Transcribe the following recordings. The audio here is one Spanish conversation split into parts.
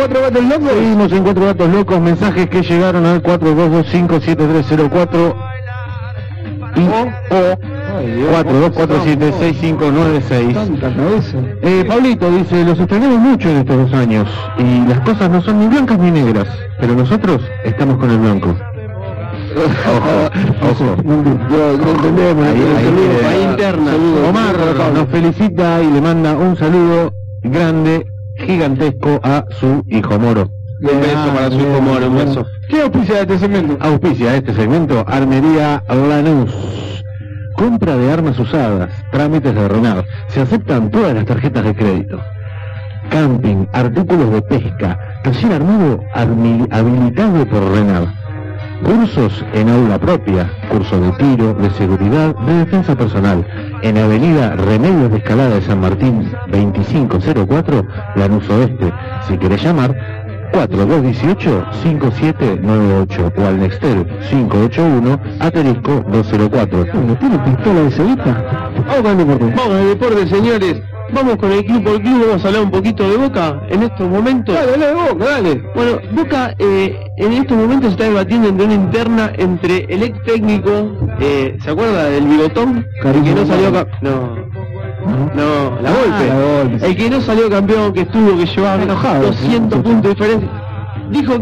Cuatro Gatos Locos? Seguimos en Cuatro Gatos Locos, mensajes que llegaron al 4225-7304 y o 4247-6596. Pablito dice, los extrañamos mucho en estos 2 años y las cosas no son ni blancas ni negras, pero nosotros estamos con el blanco. Ojo. No entendemos. Ahí interna. Omar nos felicita y le manda un saludo grande, gigantesco a su hijo Moro. Un beso para su hijo Moro, un beso. ¿Qué auspicia este segmento? Auspicia este segmento Armería Lanús. Compra de armas usadas, trámites de Renault. Se aceptan todas las tarjetas de crédito. Camping, artículos de pesca, taller armado habilitado por Renault. Cursos en aula propia, curso de tiro, de seguridad, de defensa personal, en Avenida Remedios de Escalada de San Martín 2504, Lanús Oeste. Si querés llamar, 4218-5798 o al Nextel 581-204. ¿Tiene pistola de cebita? Vamos con el deporte. Vamos con el deporte, señores. Vamos con el club por club, vamos a hablar un poquito de Boca en estos momentos. Dale de Boca, dale. Bueno, Boca en estos momentos se está debatiendo entre una interna entre el ex técnico, ¿se acuerda del bigotón? El que no salió la Volpe. El que no salió campeón, que llevaba 200 puntos de diferencia. Dijo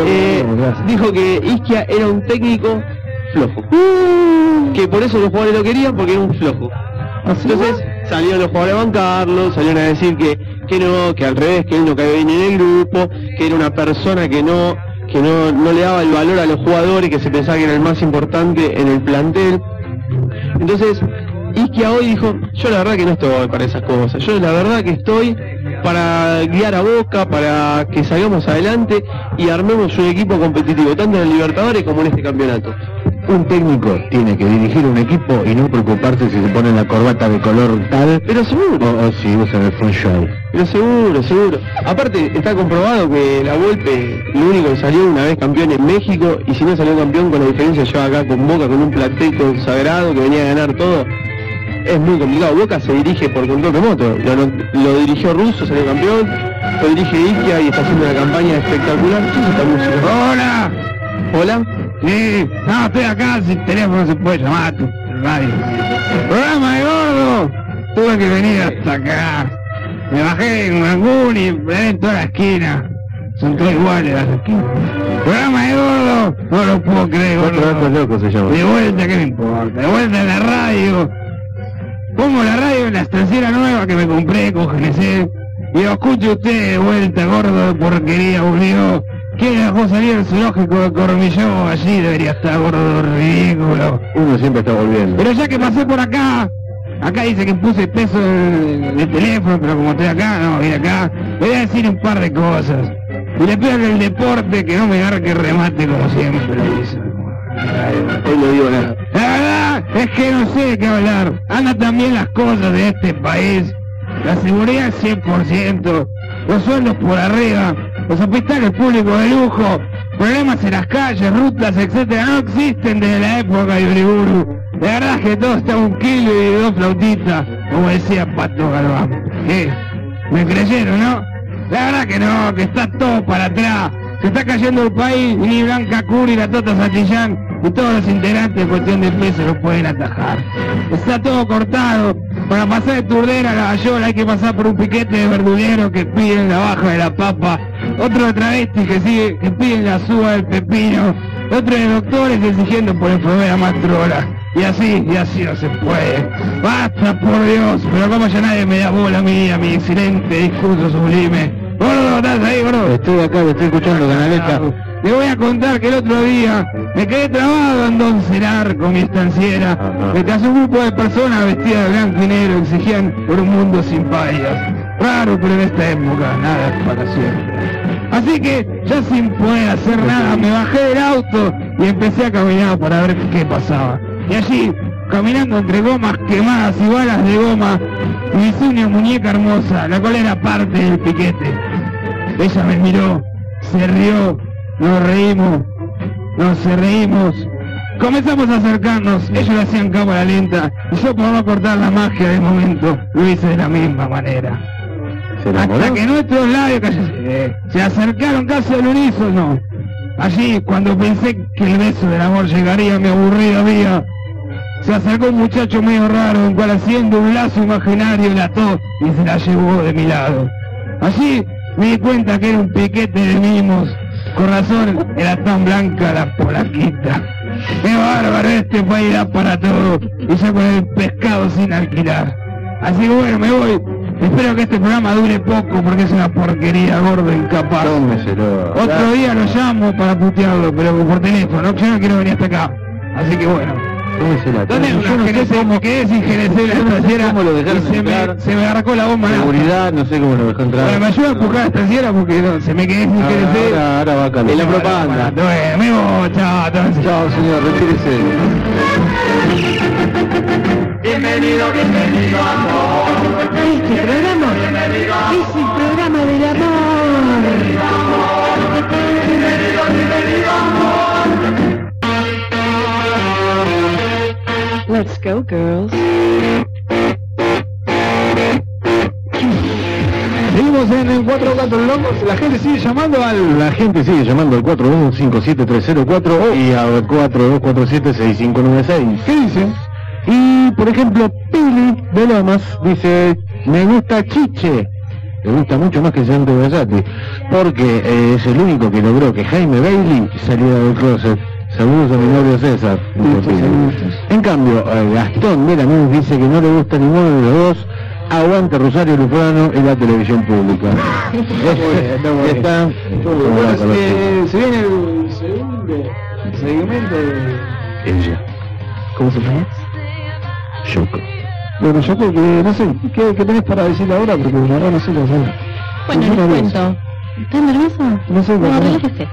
que Ischia era un técnico flojo. Que por eso los jugadores lo querían, porque era un flojo. Entonces salieron los jugadores a bancarlo, salieron a decir que no, que al revés, que él no caía bien en el grupo, que era una persona que no le daba el valor a los jugadores, que se pensaba que era el más importante en el plantel. Entonces Ischia hoy dijo, yo la verdad que no estoy para esas cosas, yo la verdad que estoy para guiar a Boca, para que salgamos adelante y armemos un equipo competitivo, tanto en el Libertadores como en este campeonato. Un técnico tiene que dirigir un equipo y no preocuparse si se pone la corbata de color tal, pero seguro, o si usan el front show. Pero seguro. Aparte está comprobado que la Volpe, lo único que salió una vez campeón en México, y si no salió campeón con la diferencia lleva acá con Boca, con un plantel consagrado que venía a ganar todo. Es muy complicado. Boca se dirige por control remoto. Lo dirigió Russo, salió campeón. Lo dirige Ischia y está haciendo una campaña espectacular. ¿Qué es esta música? Hola. Sí, no, estoy acá, sin teléfono se puede llamar, tu radio. Programa de gordo. Tuve que venir hasta acá. Me bajé en Mangún y me en toda la esquina. Son todos iguales las esquinas. Programa de gordo. No lo puedo creer, gordo. Cuatro Gatos Locos se llama. De vuelta, ¿qué me importa? De vuelta en la radio. Pongo la radio en la estanciera nueva que me compré con GNC. Y lo escucho usted de vuelta, gordo de porquería, boludo. ¿Quién dejó salir el zoológico de Cormillón? Allí debería estar, gordo ridículo. Uno siempre está volviendo. Pero ya que pasé por acá dice que puse peso de teléfono, pero como estoy acá, no, vine acá, le voy a decir un par de cosas. Y le pido que el deporte, que no me agarre remate como siempre lo dice. Hoy no digo nada. La verdad es que no sé de qué hablar. Andan también las cosas de este país. La seguridad 100%, los sueldos por arriba, los hospitales públicos de lujo, problemas en las calles, rutas, etcétera, no existen desde la época de Uriburu. De verdad que todo está 1 kilo y 2 flautitas, como decía Pato Galván. ¿Qué? ¿Me creyeron, no? La verdad que no, que está todo para atrás. Se está cayendo el país y ni Blanca Curi, la Tota Santillán y todos los integrantes de Cuestión de Peso lo pueden atajar. Está todo cortado. Para pasar de Turdera a la Gallola hay que pasar por un piquete de verduleros que piden la baja de la papa, otro de travestis que piden la suba del pepino, otro de doctores exigiendo por enfermera más trola. Y así no se puede. Basta, por Dios, pero como ya nadie me da bola a mí, a mi excelente discurso sublime. Gordo, ¿estás ahí, gordo? Estoy acá, lo estoy escuchando, Canaleta. Le voy a contar que el otro día me quedé trabado en Don Cerar con mi estanciera, mientras un grupo de personas vestidas de blanco y negro exigían por un mundo sin payas. Raro, pero en esta época nada es para siempre. Así que, ya sin poder hacer nada, me bajé del auto y empecé a caminar para ver qué pasaba. Y allí, caminando entre gomas quemadas y balas de goma, me hice una muñeca hermosa, la cual era parte del piquete. Ella me miró, se rió, nos reímos, comenzamos a acercarnos, ellos lo hacían cámara lenta, y yo por no cortar la magia del momento, lo hice de la misma manera. Hasta que nuestros labios se acercaron casi al unísono. Allí, cuando pensé que el beso del amor llegaría a mi aburrida vida, se acercó un muchacho medio raro, en cual haciendo un lazo imaginario la ató y se la llevó de mi lado. Allí me di cuenta que era un piquete de mimos. Con razón era tan blanca la polaquita. ¡Qué bárbaro! Este país da para todo. Y ya con el pescado sin alquilar. Así que bueno, me voy. Espero que este programa dure poco porque es una porquería, gordo, incapaz. Tómeselo. Otro día lo llamo para putearlo, pero por teléfono. Yo no quiero venir hasta acá. Así que bueno. Tómesela. ¿Dónde Yo no sé me quedé sin GNC la estaciera cómo lo dejaron y entrar. se me arrancó la bomba. Seguridad, no sé cómo lo dejó entrar. Bueno, me ayuda a empujar a la estaciera porque no, se me quedé sin GNC. Ahora va a calar. En la propaganda. Bueno, me voy, chao, entonces. Chao, señor, retírese. Bienvenido amor. Este programa es el programa del amor. Bienvenido amor. Let's go, girls. Seguimos en el 4 Gatos Locos, la gente sigue llamando al... La gente sigue llamando al 4157-304 y al 4247-6596. ¿Qué dicen? Y, por ejemplo, Pili de Lomas dice, me gusta Chiche. Le gusta mucho más que Santo Basati, porque es el único que logró que Jaime Bailey saliera del closet. Saludos a mi novio César. En cambio, Gastón de Lanús dice que no le gusta ninguno de los dos. Aguante Rosario Lufrano y la televisión pública. Ya está. Bueno, se viene el segundo segmento de... Ella. ¿Cómo se llama? Yoko. Bueno, yo creo que, no sé, ¿qué tenés para decir ahora? Porque la verdad no sé lo sé. Bueno, les cuento. ¿Estás nervioso? No sé, no, relájese.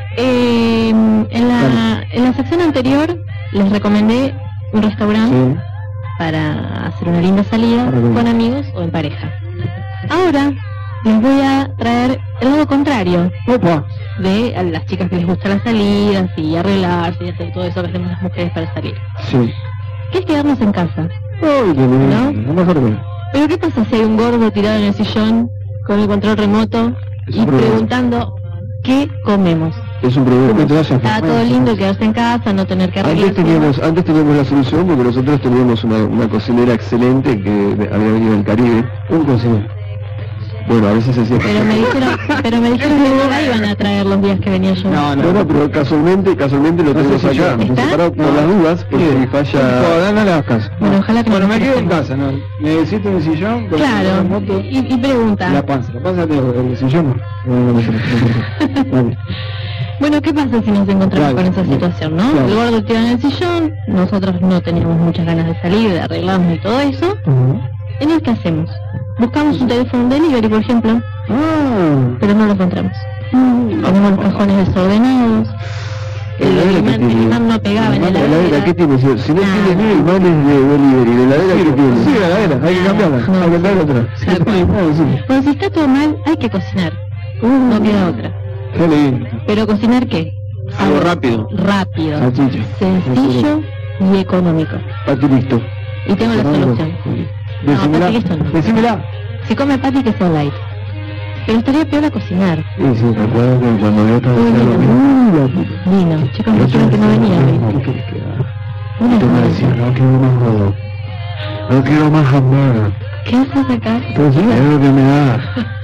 En la sección anterior les recomendé un restaurante para hacer una linda salida con amigos o en pareja. Ahora les voy a traer el lado contrario. Opa. De a las chicas que les gustan las salidas y arreglarse y hacer todo eso que hacemos las mujeres para salir. Sí. ¿Qué es quedarnos en casa? Ay, qué lindo. ¿No? Mejor que... Pero ¿qué pasa si hay un gordo tirado en el sillón con el control remoto y preguntando qué comemos? Es un problema. Está todo lindo quedarse en casa, no tener que arreglarse. Antes teníamos la solución porque nosotros teníamos una cocinera excelente que había venido del Caribe. Un cocinero. Bueno, a veces se hacía... Pero me dijeron que no la iban a traer los días que venía yo. No, pero casualmente lo tenemos acá. ¿Está? Separado por las dudas, porque si falla... No le hagas caso. Bueno, ojalá que Bueno, no me quedo en estén. casa, ¿no? Necesito un sillón. con Claro, la moto. y pregunta. La panza tengo, el sillón no. Vale. Bueno, ¿qué pasa si nos encontramos Claro, con esa situación, no? claro. El gordo tirado en el sillón, nosotros no teníamos muchas ganas de salir, de arreglarnos y todo eso. Entonces, ¿qué hacemos? Buscamos un teléfono delivery, por ejemplo, pero no lo encontramos. Tenemos los cajones desordenados, el imán no pegaba en la heladera. ¿Qué tiene? Si no tiene ni imanes de delivery, ¿la heladera qué tiene? Sí, la heladera, hay que cambiarla, hay que traer otra. Bueno, si está todo mal, hay que cocinar. No queda otra. Qué lindo. ¿Pero cocinar qué? Algo rápido. Rápido, Salchicha. sencillo y económico. Pati listo. Y tengo la solución. Decímela. Pati listo no. Decímela. Si come pati, que sea light. Pero estaría peor a cocinar. Sí, recuerdo que cuando yo estaba haciendo lo mismo. Vino, chicos, me dijeron que no venía. Una Tú me decías, no quiero más rodo. No quiero más hamburger. ¿Qué haces acá? Entonces, es lo que me da.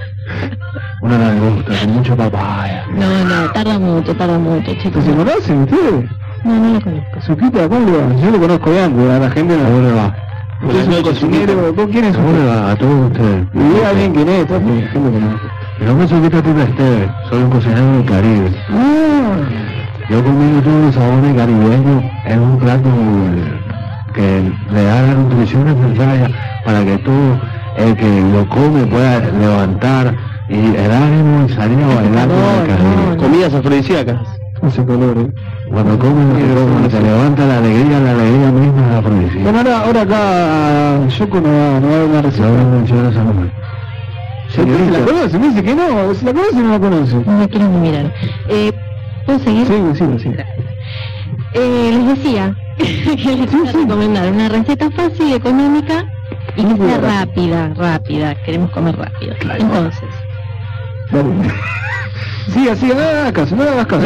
Una langosta con mucha papaya. No, tarda mucho, chicos. ¿Se conocen ustedes? No lo conozco. ¿Suscrita a cuál va? Yo lo conozco de antes, a la gente no. ¿A dónde va? Usted es un cocinero, ¿vos quién es? ¿A dónde va? A todos ustedes. Y diga bien quién es, todo la gente conoce. Mi nombre es Suscrita Pipa Esteve, soy un cocinero del Caribe. Yo combino todos los sabores caribeños en un plato que le da la nutrición necesaria para que todo el que lo come pueda levantar y el ánimo y salir a bailar con el Caribe. Comidas afrodisíacas. Ese color, Cuando comes, te levanta la alegría misma de la policía. Bueno, ahora acá Yoko no va a dar una receta. ¿Se la conoce? Me dice que no, ¿se la conoce o no la conoce? No me quiero ni mirar. ¿Puedo seguir? Sí. Les decía que les voy a recomendar una receta fácil, económica Y que sea rápida, queremos comer rápido. Claro. Entonces, Sí, así, no le hagas caso. me distraen.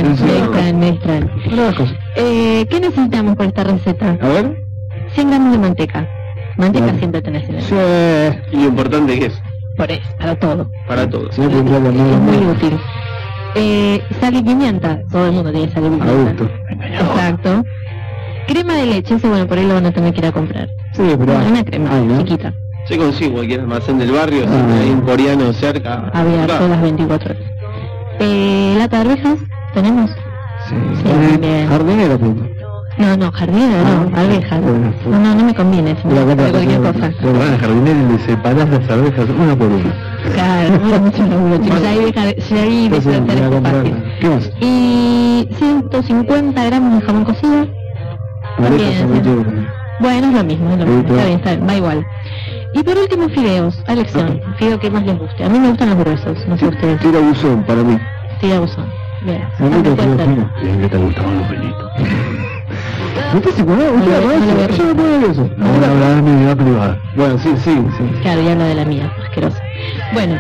No le hagas caso. ¿Qué necesitamos para esta receta? A ver. 100 gramos de manteca. Manteca Vale. siempre tenés en el Sí. Y lo importante que es, Por eso, para todo. para todos. Sí, porque ya Es también. muy útil. Sal y pimienta. Todo el mundo tiene sal y A pimienta. gusto. Exacto. Crema de leche, ese bueno, por ahí lo van a tener que ir a comprar. Sí, pero... Una crema Ay, ¿no? chiquita, Se consigue en cualquier almacén del barrio, si Ah. hay un coreano cerca. abierto Claro. las 24 horas. Lata de arvejas, ¿tenemos? Sí. También. Jardinero, pues. No, jardinera no, arvejas. Bueno, No me conviene, si La no, compra- cualquier cosa. Bueno, al jardinero le separás las arvejas una por una. Claro, no mucho laburo, chicos. Ya ahí Entonces, de voy a comprar. fácil. ¿Qué más? Y 150 gramos de jamón cocido. Arepas Bien, son sí. muy chéveres. Bueno, es lo mismo, Sí, está bien, va igual. Y por último, fideos, a elección. Fideo que más les guste. A mí me gustan los gruesos, no sé ustedes. Tira buzón para mí. Tira buzón. Bien. A mí te puede ser. fino. Bien que te gustaban los pelitos. Muchísimo, ¿no? No, Usted no, aparece. no, no. Yo no puedo ver eso. Ahora hablar de mi vida privada. Bueno, sí. Claro, y habla de la mía, asquerosa. Bueno,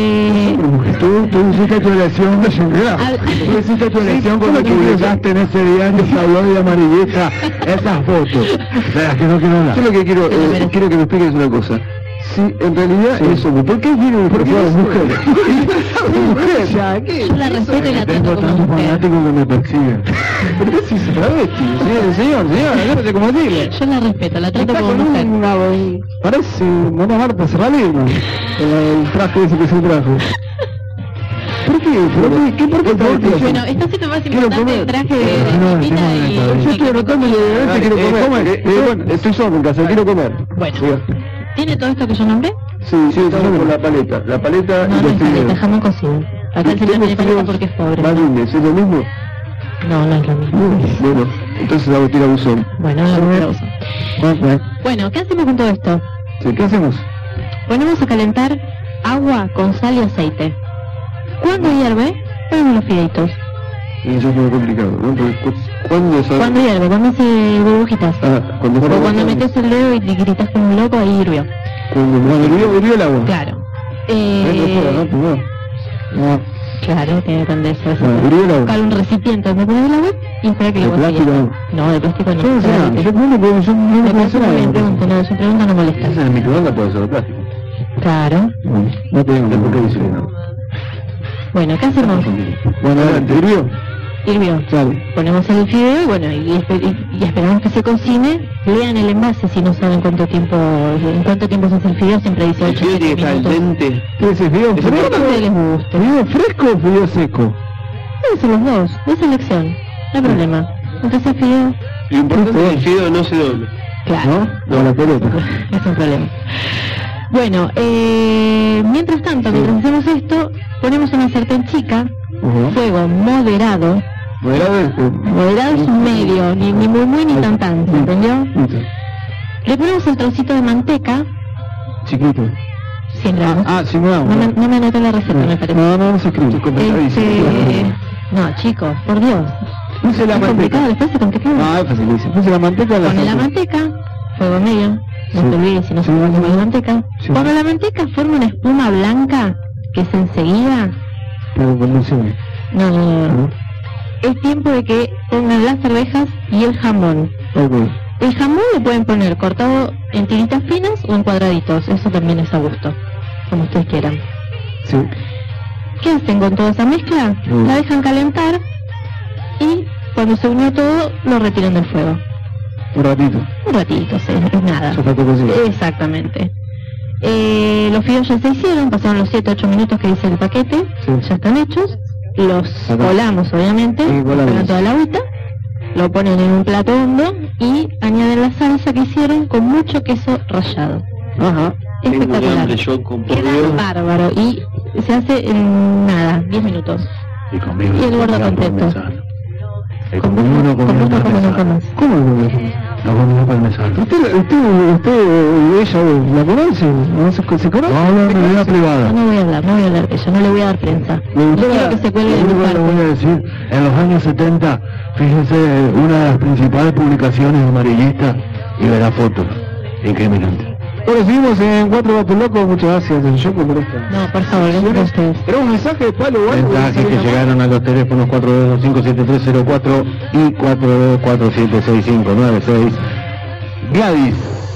Tú hiciste tu elección de Shangri-La. Al- Tú hiciste tu elección cuando publicaste en ese diario tabloide amarillista esas fotos. De las que no quiero hablar. Yo lo que quiero, Te lo mereces. quiero que me expliques una cosa. Si en realidad eso, ¿por qué quieren un Porque de es mujer? Mujer, ya, ¿qué? yo la respeto y la Tengo trato como tantos mujer. fanáticos que me persiguen. ¿Por qué si es travesti? Señor, yo no sé cómo decirle. Yo la respeto, la trato Está como con mujer. parece Mona Marta Serralino, el traje ese que se trajo. ¿Por qué? ¿Por qué travesti? Bueno, está siendo más Quiero importante comer. el traje de No, Pepita no, y... no, Yo estoy anotando y de quiero comer. Bueno, estoy solo en casa, quiero comer. Bueno, Diga. ¿tiene todo esto que yo nombré? Sí, estamos con la paleta. La paleta No, y no los es paleta, fideos. jamón cocido. Acá el señor tiene paleta porque es pobre. Marines, ¿es lo mismo? No, no es lo mismo. Bueno, entonces hago tira buzón. Bueno, no lo uso. Bueno, ¿qué hacemos con todo esto? Sí, ¿qué hacemos? Ponemos a calentar agua con sal y aceite. Cuando hierve, ponemos los fideitos. Y eso es muy complicado, ¿no? Porque ¿cuándo es Cuando hierve, cuando hace burbujitas. cuando O cuando metes el dedo y gritas como un loco, ahí hirvió. Cuando hirvió el agua. Claro. No. Claro, tiene que prenderse. Bueno, hirvió el agua. Buscar un recipiente donde poner el agua y espera que el ¿De agua plástico? siga. No, de plástico no. Yo no sé nada, claramente. yo no puedo hacer Me parece muy bien, nada. pregunta, no, su pregunta no molesta. Esa en el microondas puede ser de plástico. Claro. No tengo ¿Por qué dice que no? Bueno, ¿qué hacemos? Bueno, adelante, hirvió. Hirvió. Sale. Ponemos el fideo y bueno, y esperamos que se cocine. Lean el envase si no saben en cuánto tiempo se hace el fideo, siempre dice El 8 fideo tiene que estar al minutos. dente. ¿Qué es fideo Es Lo que a fresco? ustedes les guste. ¿Fideo fresco o fideo seco? Pueden ser los dos, es elección, no hay problema. Entonces fideo, Lo importante es que el fideo no se doble. claro, ¿No? La pelota. es un problema. Bueno, mientras tanto, mientras hacemos esto, ponemos una sartén chica, fuego moderado. Moderado es un medio, ni muy ni tan tan, ¿se entendió? Le ponemos el trocito de manteca, Chiquito. 100 gramos. Sí, no. No me anotó la receta, me parece. No se escribe. No, chicos, por Dios. Puse la Es complicado, manteca. después se complica. Ah, es facilísimo. Puse la manteca en la Pone la sartén. manteca, fuego medio, no Sí. te olvides si no Sí, se pone sí. la manteca. Sí. Cuando la manteca forma una espuma blanca, que es enseguida, Pero condiciones. no. Es tiempo de que pongan las arvejas y el jamón. Ok. El jamón lo pueden poner cortado en tiritas finas o en cuadraditos, eso también es a gusto, como ustedes quieran. Sí. ¿Qué hacen con toda esa mezcla? La dejan calentar y cuando se unió todo lo retiran del fuego. Un ratito. Un ratito, sí, es nada. Ya está todo cocido. Exactamente. Los fideos ya se hicieron, pasaron los 7-8 minutos que dice el paquete, Sí. ya están hechos. Los Acá. colamos, obviamente, Sí, colamos. sacan toda la agüita, lo ponen en un plato hondo y añaden la salsa que hicieron con mucho queso rallado. Ajá. Tengo un Espectacular. hambre yo con por Queda Dios. bárbaro y se hace en nada, 10 minutos. Y conmigo. Y el gordo no contento. parmesano. Y Con conmigo no vos comió no como nunca parmesano. más. ¿Cómo lo ves? No comió parmesano. Ella la conoce? ¿No se conoce? No hablo de mi vida privada. No voy a hablar de ella, no le voy a dar prensa. Me No gustó quiero que se cuelgue de Lo mi único que le voy a parte. decir, en los años 70, fíjense, una de las principales publicaciones amarillistas y verá fotos incriminantes. Bueno, seguimos en Cuatro Gatos Locos, muchas gracias el Yoko por esto. No, por favor, gracias a ustedes. ¿Tenemos un mensaje de Palo o algo? Mensajes que llegaron a los teléfonos 422-57304 y 422-476596. Gladys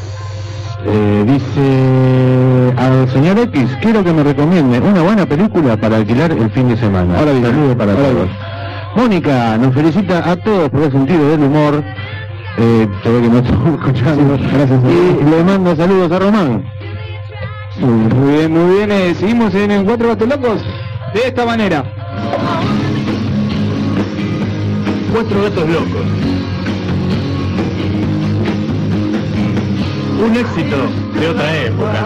dice al señor X, quiero que me recomiende una buena película para alquilar el fin de semana. Ahora bien, saludos para todos. Mónica nos felicita a todos por el sentido del humor. Se ve que no estamos escuchando. Gracias. Y le manda saludos a Román. Muy bien, muy bien. Seguimos en Cuatro Gatos Locos de esta manera. Cuatro Gatos Locos. Un éxito de otra época.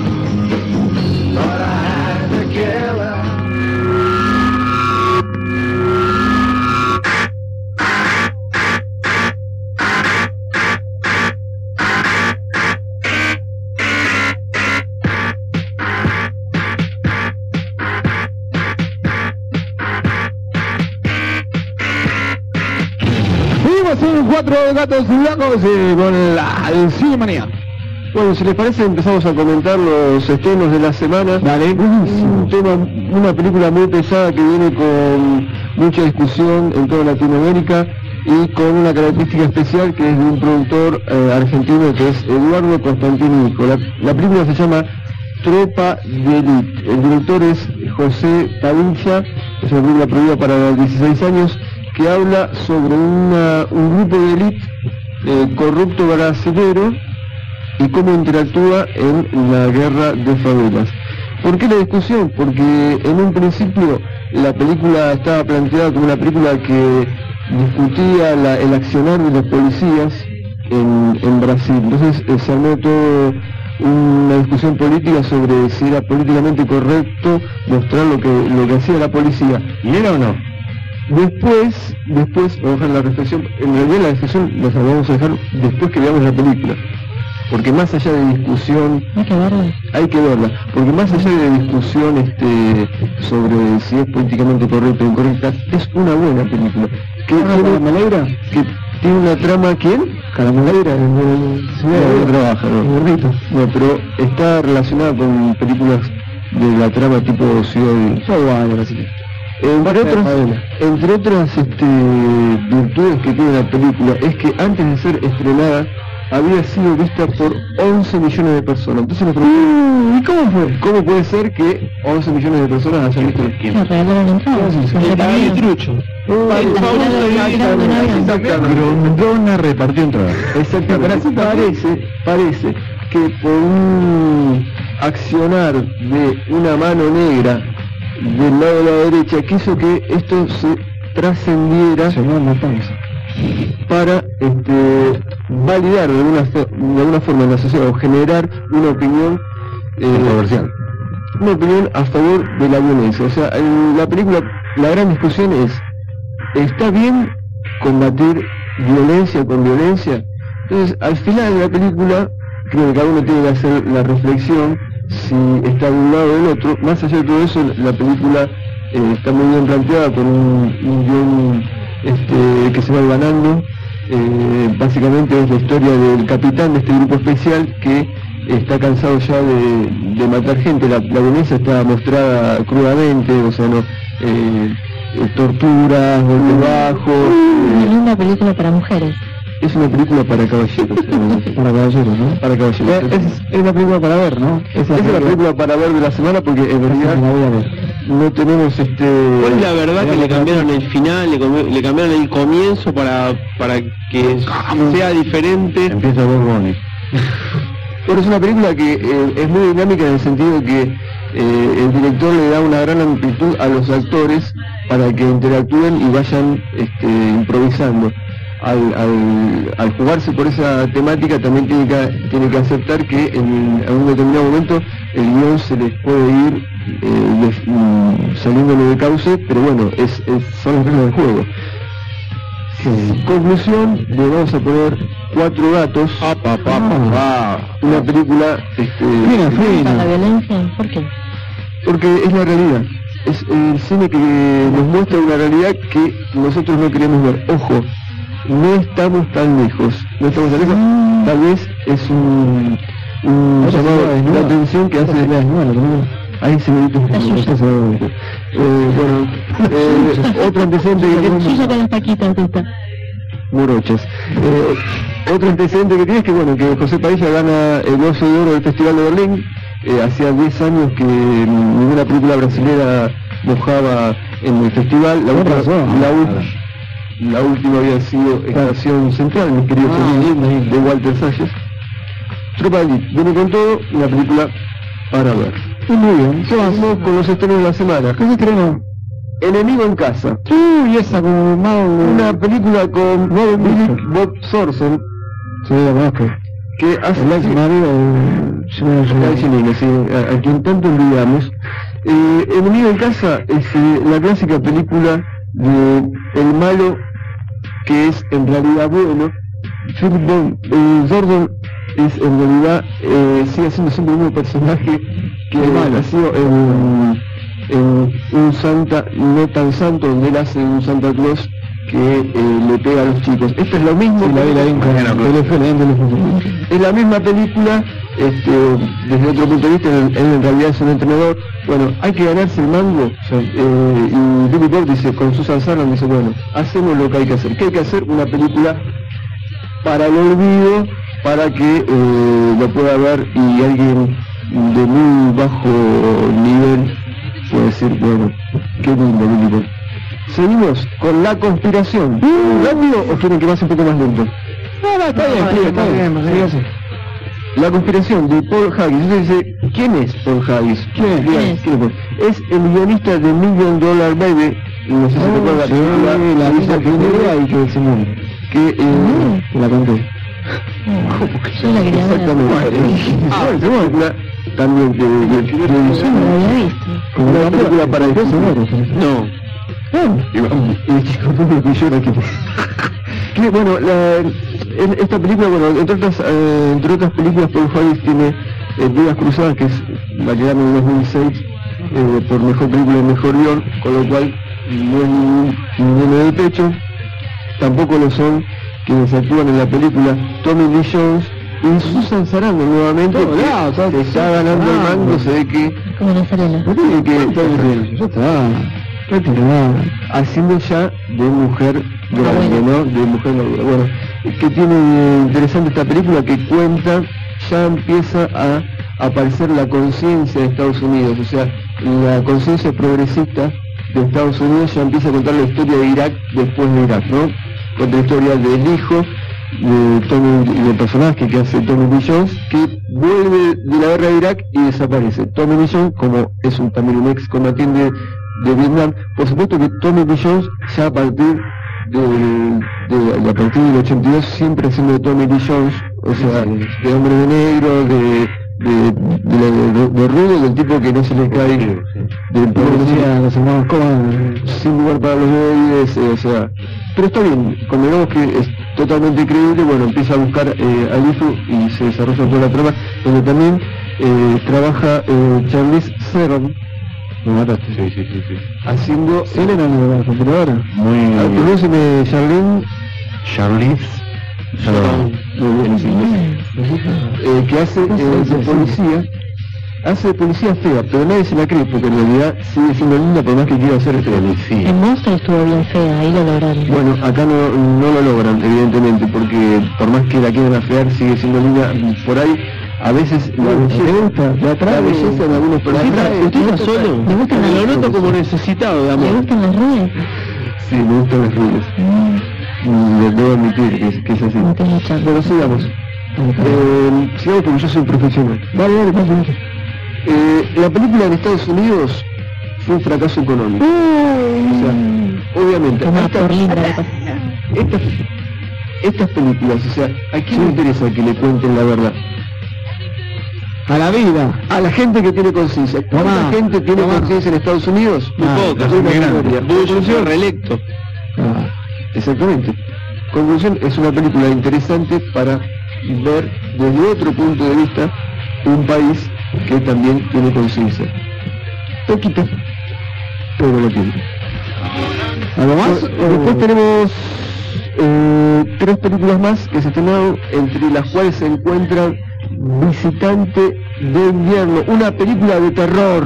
Son Cuatro Gatos Locos con la Cinemanía. Bueno, si les parece empezamos a comentar los estrenos de la semana. Dale. Un tema, una película muy pesada que viene con mucha discusión en toda Latinoamérica y con una característica especial que es de un productor argentino que es Eduardo Constantinico. La película se llama Tropa de Elite. El director es José Padilla, es una película prohibida para 16 años que habla sobre un grupo de élite corrupto brasilero y cómo interactúa en la guerra de favelas. ¿Por qué la discusión? Porque en un principio la película estaba planteada como una película que discutía el accionar de los policías en Brasil. Entonces se armó todo una discusión política sobre si era políticamente correcto mostrar lo que hacía la policía. ¿Y era o no? Después vamos a dejar la reflexión, en realidad la reflexión la vamos a dejar después que veamos la película, porque más allá de discusión, hay que verla, porque más allá de discusión sobre si es políticamente correcta o incorrecta, es una buena película. ¿Carameleira? Que tiene una trama, ¿quién? Carameleira, no trabaja, no, pero está relacionada con películas de la trama tipo Ciudad de entre otras virtudes que tiene la película es que antes de ser estrenada había sido vista por 11 millones de personas. Entonces nos preguntamos, ¿y cómo fue? ¿Cómo puede ser que 11 millones de personas hayan visto el film? Grondona repartió entradas. Exactamente. Parece que por un accionar de una mano negra del lado de la derecha quiso que esto se trascendiera para validar de alguna forma en la sociedad o generar una opinión controversial, una opinión a favor de la violencia. O sea, en la película la gran discusión es, ¿está bien combatir violencia con violencia? Entonces al final de la película creo que cada uno tiene que hacer la reflexión si está de un lado o del otro. Más allá de todo eso, la película está muy bien planteada con un guión que se va ganando. Básicamente es la historia del capitán de este grupo especial que está cansado ya de matar gente. La violencia está mostrada crudamente, o sea, no torturas, golpes bajos. Es una película para mujeres. Es una película para caballeros. Para caballeros, ¿no? Para caballeros. Es la película para ver, ¿no? Es la película para ver de la semana porque en realidad no tenemos ¿Cuál es la verdad que le cambiaron el final, le cambiaron el comienzo para que sea diferente? Empieza Bob Bunny. Bueno, es una película que es muy dinámica en el sentido que el director le da una gran amplitud a los actores para que interactúen y vayan improvisando. Al jugarse por esa temática también tiene que aceptar que en algún determinado momento el guión se les puede ir saliéndole de cauce, pero bueno, son las reglas del juego. Conclusión, le vamos a poner Cuatro Gatos, una película ¿Para la violencia? ¿Por qué? porque es la realidad, es el cine que nos muestra una realidad que nosotros no queremos ver. Ojo, no estamos tan lejos, tal vez es un llamado de atención que hace... Ahí se ve otro antecedente Suya con las paquitas, Moroches. Otro antecedente que tiene es que, bueno, que José Padilla gana el Oso de Oro del Festival de Berlín. Hacía 10 años que ninguna película brasilera mojaba en el festival. La última había sido Estación Central, mis queridos amigos, de Walter Salles. Tropa de Elite, viene con todo, una película para ver. Muy bien, vamos con los estrenos de la semana. ¿Qué se estrenó? Enemigo en casa. Uy, esa con una película con Bob Thorson. Sí, la conozco. Que hace el ex marido a quien tanto envidiamos. Enemigo en casa es la clásica película de el malo que es en realidad bueno. Philip Gordon es en realidad sigue siendo siempre el mismo personaje que ha sido un santa no tan santo, donde él hace un Santa Claus que le pega a los chicos. Esto es lo mismo, es la misma película, desde otro punto de vista. Él en realidad es un entrenador. Bueno, hay que ganarse el mango, y Billy Bob dice, con Susan Sarandon dice, bueno, hacemos lo que hay que hacer. ¿Qué hay que hacer? Una película para el olvido, para que lo pueda ver y alguien de muy bajo nivel puede decir, bueno, qué lindo Billy Bob. Seguimos con La Conspiración. ¿Rápido o quieren que pase un poco más lento? No, está bien. La Conspiración de Paul Haggis. Entonces dice, ¿quién es Paul Haggis? ¿Quién es? Es el guionista de $1 Million Baby. No sé si te acuerdas la misma primera y que se muere. Que la conté. Yo la quería ver. Exactamente. También yo no la había visto. Como una película para el no. Que bueno, esta película, bueno, entre otras películas, Paul Haggis tiene Vidas Cruzadas, que es la que ganó en 2006 por mejor película y mejor guión, con lo cual no es ninguno de pecho. Tampoco lo son quienes actúan en la película Tommy Lee Jones y Susan Sarandon nuevamente, que se está ganando el mango. Se ve que como la Serena, haciendo ya de mujer grande, ¿no? De mujer madura. Bueno, ¿qué tiene interesante esta película? Que cuenta, ya empieza a aparecer la conciencia de Estados Unidos, o sea, la conciencia progresista de Estados Unidos ya empieza a contar la historia de Irak después de Irak, ¿no? Cuenta la historia del hijo del personaje que hace Tommy Lee Jones, que vuelve de la guerra de Irak y desaparece. Tommy Lee Jones, como es también un ex combatiente de Vietnam, por supuesto que Tommy Lee Jones ya a partir del 82 siempre siendo Tommy Lee Jones, o sea, de hombre de negro, de rudo, del tipo que no se le cae, del policía, los hermanos Coen, sin lugar para los bebés, o sea, pero está bien, convengamos que es totalmente creíble. Bueno, empieza a buscar al hijo y se desarrolla toda la trama, donde también trabaja Charlize Theron. Me mataste. Sí. Haciendo... Él era la computadora. Muy bien. Conóceme, Charlize que hace de policía. Hace de policía fea, pero nadie se la cree, porque en realidad sigue siendo linda por más que quiera hacer policía. En Monster estuvo bien fea, ahí lo lograron. Bueno, acá no lo logran, evidentemente, porque por más que la quieran afear, sigue siendo linda. Por ahí, a veces la belleza de algunos personajes. ¿Usted está solo? ¿Le gustan las lo noto como necesitado de amor. ¿Le gustan las rubias? Sí, me gustan las rubias. Les debo admitir que es así. Bueno, sigamos. Sigamos porque yo soy un profesional. Vale, la película en Estados Unidos fue un fracaso económico. O sea, obviamente, estas películas, o sea, ¿a quién le interesa que le cuenten la verdad? A la vida, a la gente que tiene conciencia. ¿Cuánta gente tiene conciencia en Estados Unidos? Muy pocas, conclusión, reelecto. Exactamente. Conclusión, es una película interesante para ver desde otro punto de vista un país que también tiene conciencia. Poquito, pero lo tiene. ¿Algo más? Después tenemos 3 películas más que se estrenaron, entre las cuales se encuentran Visitante de invierno, una película de terror.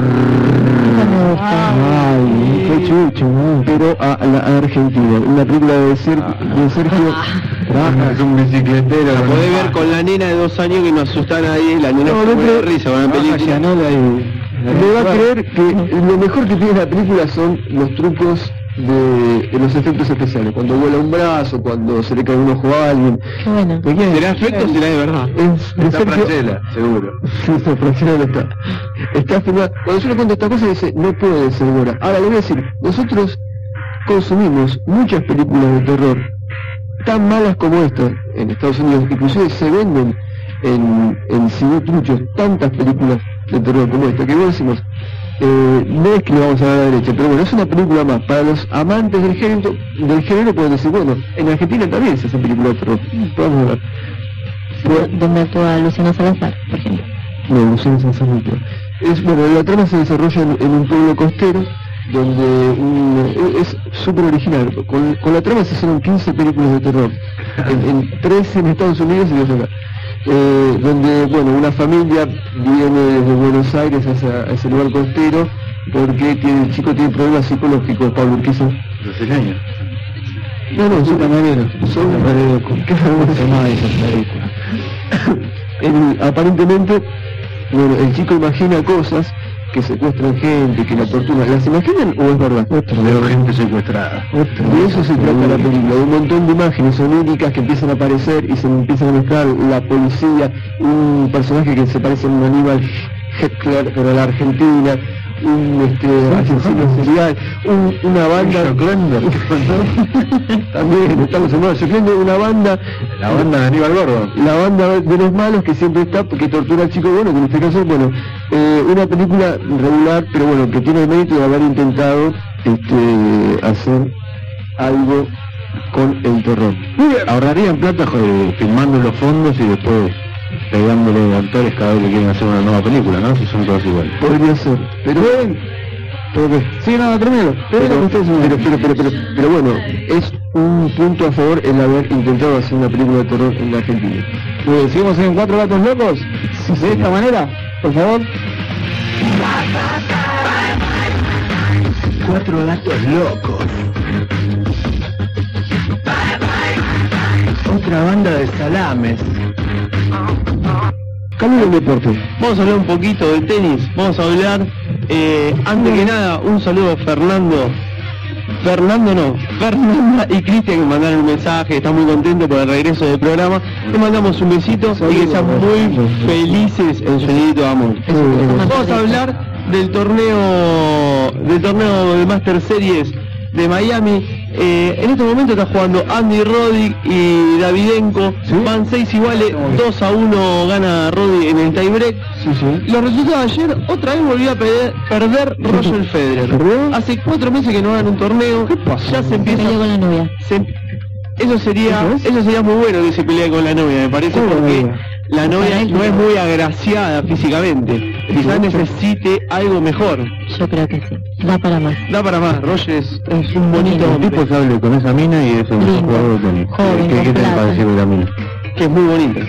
Ay, qué chucho, pero a la Argentina, una película de Sergio. Es un bicicletero. La podés ver con la nena de 2 años que nos asustan ahí, la nena se muere de risa con la película. Me va a creer que lo mejor que tiene la película son los trucos de los efectos especiales, cuando vuela un brazo, cuando se le cae un ojo a alguien. Qué bueno. ¿Será efecto o será de verdad? Está Franchella, seguro. Esa Franchella no está. Está filmada. Cuando yo le cuento esta cosa dice, no puede ser Gora. Ahora le voy a decir, nosotros consumimos muchas películas de terror tan malas como esta en Estados Unidos, inclusive se venden en cinetruchos tantas películas de terror como esta, que vos decimos, no es que le vamos a dar a la derecha, pero bueno, es una película más. Para los amantes del género pueden decir, bueno, en Argentina también se hacen películas de terror. Vamos a ver. ¿Dónde actúa Luciano Salazar, por ejemplo? No, Luciano Salazar no actúa. Bueno, la trama se desarrolla en un pueblo costero, donde es súper original. Con la trama se hicieron 15 películas de terror, en 13 en Estados Unidos y 2 acá. Donde, bueno, una familia viene desde Buenos Aires a ese lugar costero porque el chico tiene problemas psicológicos. Pablo, ¿qué son? Brasileños. No, son camareros. Son camareros. ¿Qué aparentemente, bueno, el chico imagina cosas, que secuestran gente, que la torturan. ¿Las imaginan o es verdad? Veo gente secuestrada. De eso se trata la película, de un montón de imágenes oníricas que empiezan a aparecer y se empiezan a mezclar la policía, un personaje que se parece a un Aníbal Lecter, pero a la Argentina, un asesino serial, una banda también estamos en una banda, la banda de Aníbal Gordo, la banda de los malos que siempre está, que tortura al chico bueno, que en este caso, bueno, una película regular, pero bueno, que tiene el mérito de haber intentado hacer algo con el terror. Ahorrarían plata filmando los fondos y después pegándole actores cada vez que quieren hacer una nueva película, ¿no? Si son todos iguales. Podría ser, pero sí, nada, primero. Pero bueno, es un punto a favor el haber intentado hacer una película de terror en la Argentina. ¿Seguimos en 4 gatos locos? De esta manera, por favor. 4 gatos locos. Otra banda de salames. Cambio del deporte. Vamos a hablar un poquito de tenis. Vamos a hablar, antes que nada, un saludo a Fernanda y Cristian, que mandaron un mensaje, están muy contentos por el regreso del programa. Le mandamos un besito y que sean muy felices en su nidito de amor. Vamos a hablar del torneo de Master Series de Miami. En este momento está jugando Andy Roddick y Davidenko. ¿Sí? Van 6 iguales, 2-1 gana Roddick en el tiebreak. Sí. Los resultados de ayer, otra vez volvió a perder Roger Federer. Hace 4 meses que no gana un torneo. ¿Qué pasa? Ya se empieza con la novia. Eso sería muy bueno que se pelee con la novia, me parece, porque la novia no es muy agraciada físicamente. Quizás necesite algo mejor. Yo creo que sí. Da para más. Roger es un bonito tipo que hable con esa mina y es el mejor jugador de tenis. ¿Qué te parece de la mina? Que es muy bonita.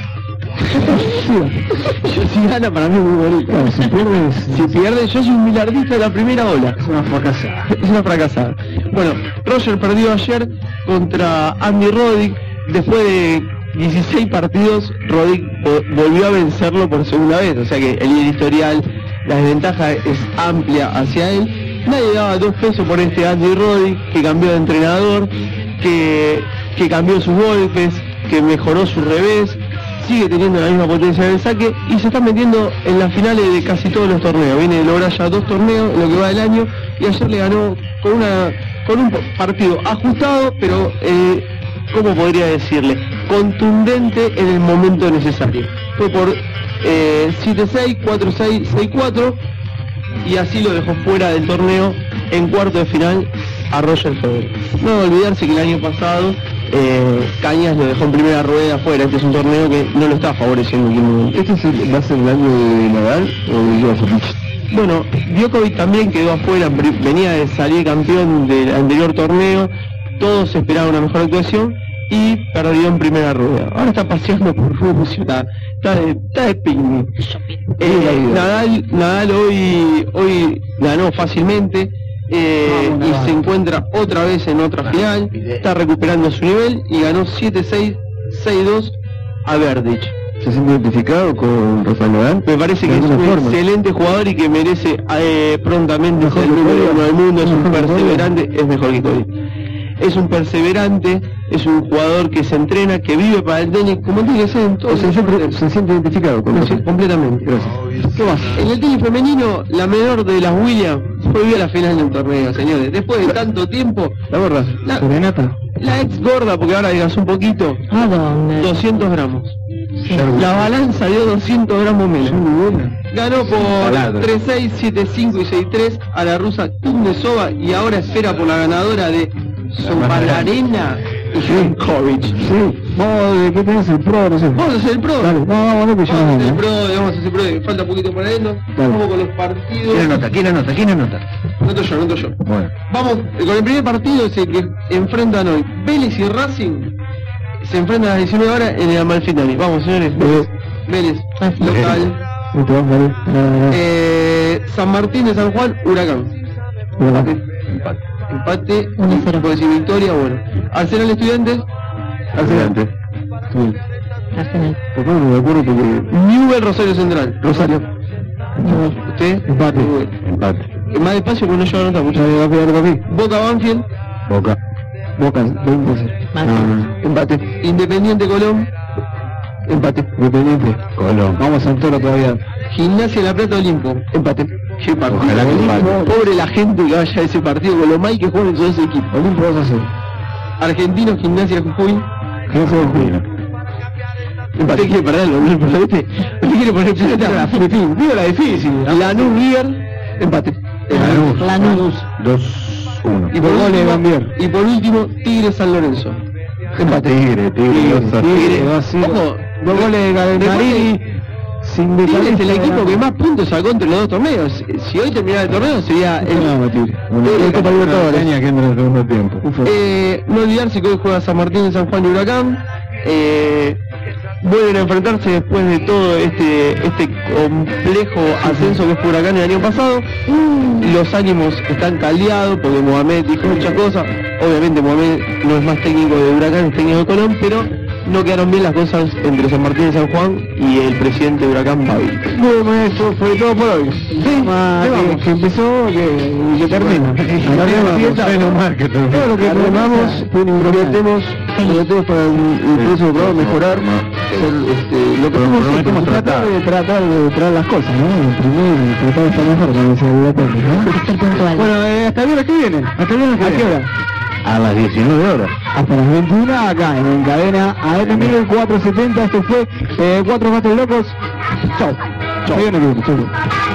Si gana, para mí es muy bonita. Claro, si pierde, yo soy un milardista de la primera ola. Es una fracasada. Bueno, Roger perdió ayer contra Andy Roddick. Después de 16 partidos, Roddick volvió a vencerlo por segunda vez. O sea que el historial, la desventaja es amplia hacia él. Nadie daba 2 pesos por este Andy Roddick, que cambió de entrenador, que cambió sus golpes, que mejoró su revés, sigue teniendo la misma potencia del saque y se está metiendo en las finales de casi todos los torneos. Viene de lograr ya 2 torneos en lo que va del año y ayer le ganó con un partido ajustado, pero ¿cómo podría decirle? Contundente en el momento necesario. Fue por 7-6, 4-6, 6-4 y así lo dejó fuera del torneo en cuarto de final a Roger Federer. No olvidarse que el año pasado Cañas lo dejó en primera rueda afuera. Este es un torneo que no lo está favoreciendo. ¿Este va a ser el año de Nadal o de Djokovic? Bueno, Djokovic también quedó afuera, venía de salir campeón del anterior torneo, todos esperaban una mejor actuación y perdió en primera rueda. Ahora está paseando por Rusia, está de picnic. Nadal hoy ganó fácilmente y se encuentra otra vez en otra final, está recuperando su nivel y ganó 7-6, 6-2 a Berdych. ¿Se siente identificado con Rafael Nadal? Me parece que es un excelente jugador y que merece prontamente ser el número 1 del mundo, es un perseverante, es mejor que Cody. Es un perseverante, es un jugador que se entrena, que vive para el tenis, como tiene que ser en todo. Se siente identificado con sí, completamente. Gracias. ¿Qué más? En el tenis femenino, la menor de las Williams volvió a la final del torneo, señores. Después de tanto tiempo, la gorda, Serenata. La ex gorda, porque ahora adelgazó un poquito, ¿A dónde? 200 gramos. Sí. La balanza dio 200 gramos menos. Ganó por 3-6, 7-5 y 6-3 a la rusa Kuznetsova y ahora espera por la ganadora de Sopalarena y Jankovic. Sí. Vamos, ¿qué tenés? El pro, no sé. Vamos a hacer el pro. Dale, vamos a hacer el pro, vamos a hacer el pro. Falta un poquito para adentro. Vamos con los partidos. ¿Quién anota? Noto yo. Bueno. Vamos con el primer partido, es el que enfrentan hoy Vélez y Racing. Se enfrentan a las 19 horas en el Amalfitani. Vamos, señores. Vélez, local. San Martín de San Juan, Huracán. Empate, 1-0. puede decir victoria, bueno. Arsenal Estudiantes. Arsenal. Arsenal. Por favor, no me acuerdo porque... Newell Rosario Central. Rosario. ¿Usted? Empate. Más despacio porque no lleva nota mucho. Boca Banfield. Boca. 20. Empate. Independiente Colón. Empate. Independiente. Colón. Vamos a Santoro todavía. Gimnasia La Plata Olimpo. Empate. Qué partido. Ojalá que empate. Pobre la gente que vaya a ese partido con lo mal que juegan esos dos equipos. Olimpo 2-0. Argentino Gimnasia Jujuy. Empate. Usted quiere perderlo, ¿no? Usted quiere poner plata. Digo la difícil. Lanús River. Empate. Lanús. 2-1. Y por último, Tigre San Lorenzo. Empate. Tigre. Ojo, 2 goles de Marini. Sin Tigre es el equipo que más puntos sacó entre los dos torneos. Si hoy terminara el torneo sería el Copa Libertadores. Que entra en el segundo tiempo. no olvidarse que hoy juega San Martín de San Juan y Huracán. Vuelven a enfrentarse después de todo este complejo ascenso que fue Huracán el año pasado. Los ánimos están caldeados porque Mohamed dijo muchas cosas. Obviamente Mohamed no es más técnico de Huracán, es técnico de Colón, pero no quedaron bien las cosas entre San Martín y San Juan y el presidente de Huracán, Babi. Bueno, eso fue todo por hoy. Sí, que empezó y que termina. Todo lo que programamos, prometemos para el próximo programa mejorar. Lo que prometemos tratar de traer las cosas, ¿no? Primero tratar de estar mejor con ese debate, ¿no? Bueno, hasta el viernes que viene. ¿A qué hora? A las 19 horas. Hasta las 21 acá en cadena AM 470. Esto fue 4 Gatos Locos. Chau. Chau.